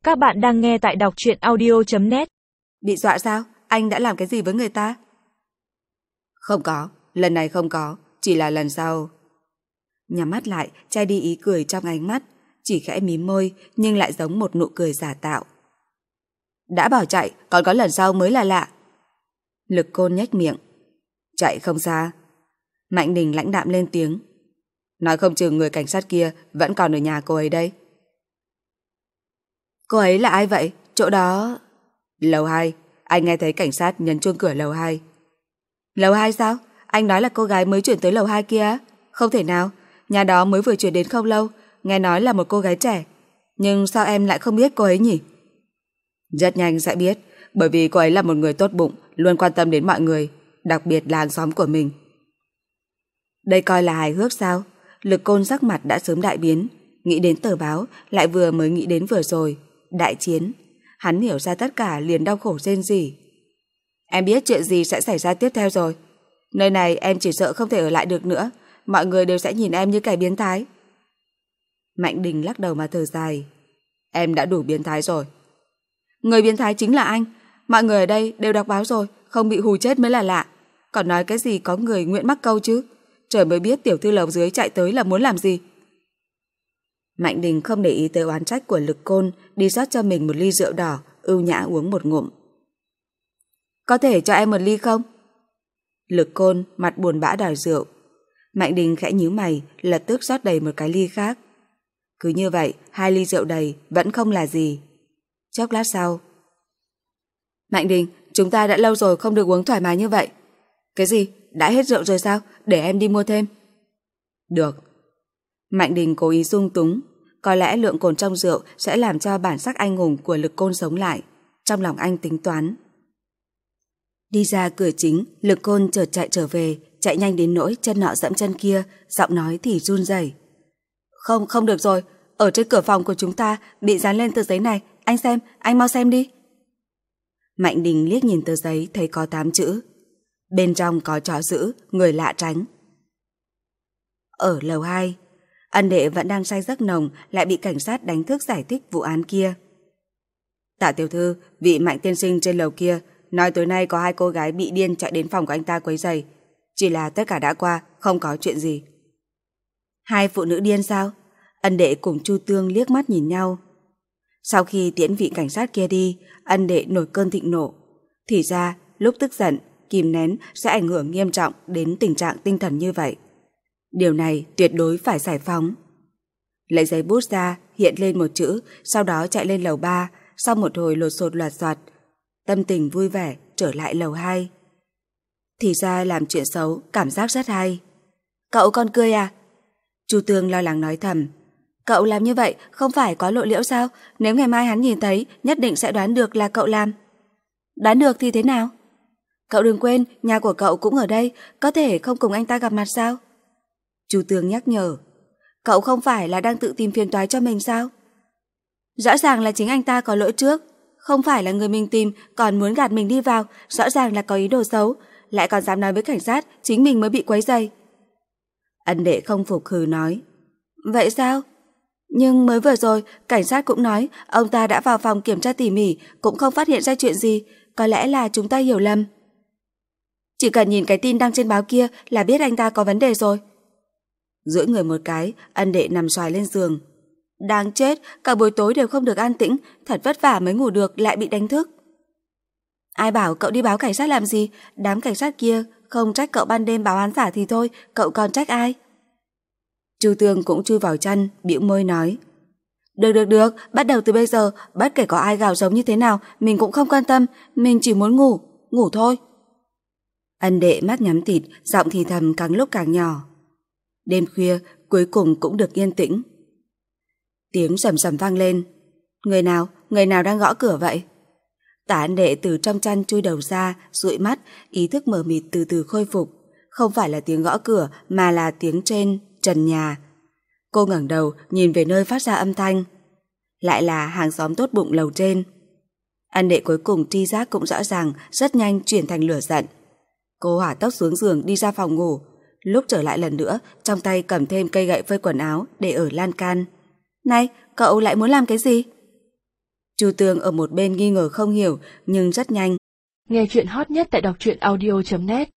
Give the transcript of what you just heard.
Các bạn đang nghe tại đọc truyện audio.net. Bị dọa sao? Anh đã làm cái gì với người ta? Không có, lần này không có, chỉ là lần sau. Nhắm mắt lại, che đi ý cười trong ánh mắt, chỉ khẽ mím môi nhưng lại giống một nụ cười giả tạo. Đã bỏ chạy, còn có lần sau mới là lạ. Lực Côn nhếch miệng. Chạy không xa. Mạnh Đình lãnh đạm lên tiếng. Nói không chừng người cảnh sát kia vẫn còn ở nhà cô ấy đây. Cô ấy là ai vậy? Chỗ đó... Lầu 2. Anh nghe thấy cảnh sát nhấn chuông cửa lầu 2. Lầu 2 sao? Anh nói là cô gái mới chuyển tới lầu 2 kia. Không thể nào. Nhà đó mới vừa chuyển đến không lâu. Nghe nói là một cô gái trẻ. Nhưng sao em lại không biết cô ấy nhỉ? Rất nhanh sẽ biết. Bởi vì cô ấy là một người tốt bụng, luôn quan tâm đến mọi người, đặc biệt là hàng xóm của mình. Đây coi là hài hước sao? Lực Côn sắc mặt đã sớm đại biến. Nghĩ đến tờ báo, lại vừa mới nghĩ đến vừa rồi đại chiến. Hắn hiểu ra tất cả liền đau khổ rên rỉ. Em biết chuyện gì sẽ xảy ra tiếp theo rồi. Nơi này em chỉ sợ không thể ở lại được nữa. Mọi người đều sẽ nhìn em như kẻ biến thái. Mạnh Đình lắc đầu mà thở dài. Em đã đủ biến thái rồi. Người biến thái chính là anh. Mọi người ở đây đều đọc báo rồi, không bị hù chết mới là lạ. Còn nói cái gì có người nguyện mắc câu chứ. Trời mới biết tiểu thư lầu dưới chạy tới là muốn làm gì. Mạnh Đình không để ý tới oán trách của Lực Côn, đi rót cho mình một ly rượu đỏ, ưu nhã uống một ngụm. Có thể cho em một ly không? Lực Côn mặt buồn bã đòi rượu. Mạnh Đình khẽ nhíu mày, lập tức rót đầy một cái ly khác. Cứ như vậy, 2 ly rượu đầy vẫn không là gì. Chốc lát sau. Mạnh Đình, chúng ta đã lâu rồi không được uống thoải mái như vậy. Cái gì? Đã hết rượu rồi sao? Để em đi mua thêm. Được. Mạnh Đình cố ý dung túng. Có lẽ lượng cồn trong rượu sẽ làm cho bản sắc anh hùng của Lực Côn sống lại. Trong lòng anh tính toán. Đi ra cửa chính, Lực Côn chợt chạy trở về, chạy nhanh đến nỗi chân nọ dẫm chân kia, giọng nói thì run rẩy. Không được rồi. Ở trên cửa phòng của chúng ta bị dán lên tờ giấy này. Anh xem, anh mau xem đi. Mạnh Đình liếc nhìn tờ giấy thấy có 8 chữ. Bên trong có chó dữ, người lạ tránh. Ở lầu 2, ân đệ vẫn đang say giấc nồng, lại bị cảnh sát đánh thức giải thích vụ án kia. Tạ tiểu thư, vị Mạnh tiên sinh trên lầu kia nói tối nay có 2 cô gái bị điên chạy đến phòng của anh ta quấy rầy. Chỉ là tất cả đã qua, không có chuyện gì. 2 phụ nữ điên sao? Ân đệ cùng Chu Tương liếc mắt nhìn nhau. Sau khi tiễn vị cảnh sát kia đi, ân đệ nổi cơn thịnh nộ. Thì ra, lúc tức giận, kìm nén sẽ ảnh hưởng nghiêm trọng đến tình trạng tinh thần như vậy. Điều này tuyệt đối phải giải phóng. Lấy giấy bút ra, hiện lên một chữ, sau đó chạy lên lầu 3, sau một hồi lột xột loạt soạt, tâm tình vui vẻ trở lại lầu 2. Thì ra làm chuyện xấu, cảm giác rất hay. Cậu con cười à? Chu Tương lo lắng nói thầm. Cậu làm như vậy không phải có lộ liễu sao? Nếu ngày mai hắn nhìn thấy, nhất định sẽ đoán được là cậu làm. Đoán được thì thế nào? Cậu đừng quên, nhà của cậu cũng ở đây, có thể không cùng anh ta gặp mặt sao? Chu Tương nhắc nhở. Cậu không phải là đang tự tìm phiền toái cho mình sao? Rõ ràng là chính anh ta có lỗi trước. Không phải là người mình tìm, còn muốn gạt mình đi vào, rõ ràng là có ý đồ xấu, lại còn dám nói với cảnh sát chính mình mới bị quấy rầy. Ân đệ không phục hừ nói. Vậy sao? Nhưng mới vừa rồi, cảnh sát cũng nói ông ta đã vào phòng kiểm tra tỉ mỉ, cũng không phát hiện ra chuyện gì, có lẽ là chúng ta hiểu lầm. Chỉ cần nhìn cái tin đăng trên báo kia là biết anh ta có vấn đề rồi. Duỗi người một cái, ân đệ nằm xoài lên giường. Đáng chết, cả buổi tối đều không được an tĩnh, thật vất vả mới ngủ được lại bị đánh thức. Ai bảo cậu đi báo cảnh sát làm gì? Đám cảnh sát kia không trách cậu ban đêm báo án giả thì thôi, cậu còn trách ai? Chu Tương cũng chui vào chăn, bĩu môi nói. Được, bắt đầu từ bây giờ, bất kể có ai gào giống như thế nào, mình cũng không quan tâm, mình chỉ muốn ngủ thôi. Ân đệ mắt nhắm tịt, giọng thì thầm càng lúc càng nhỏ. Đêm khuya, cuối cùng cũng được yên tĩnh. Tiếng rầm rầm vang lên. Người nào đang gõ cửa vậy? Tả ân đệ từ trong chăn chui đầu ra, dụi mắt, ý thức mờ mịt từ từ khôi phục. Không phải là tiếng gõ cửa, mà là tiếng trên trần nhà. Cô ngẩng đầu, nhìn về nơi phát ra âm thanh. Lại là hàng xóm tốt bụng lầu trên. Ân đệ cuối cùng tri giác cũng rõ ràng, rất nhanh chuyển thành lửa giận. Cô hỏa tốc xuống giường đi ra phòng ngủ. Lúc trở lại lần nữa, trong tay cầm thêm cây gậy phơi quần áo để ở lan can. Này, cậu lại muốn làm cái gì? Chu Tương ở một bên nghi ngờ không hiểu, nhưng rất nhanh. Nghe chuyện hot nhất tại đọc truyện audio.net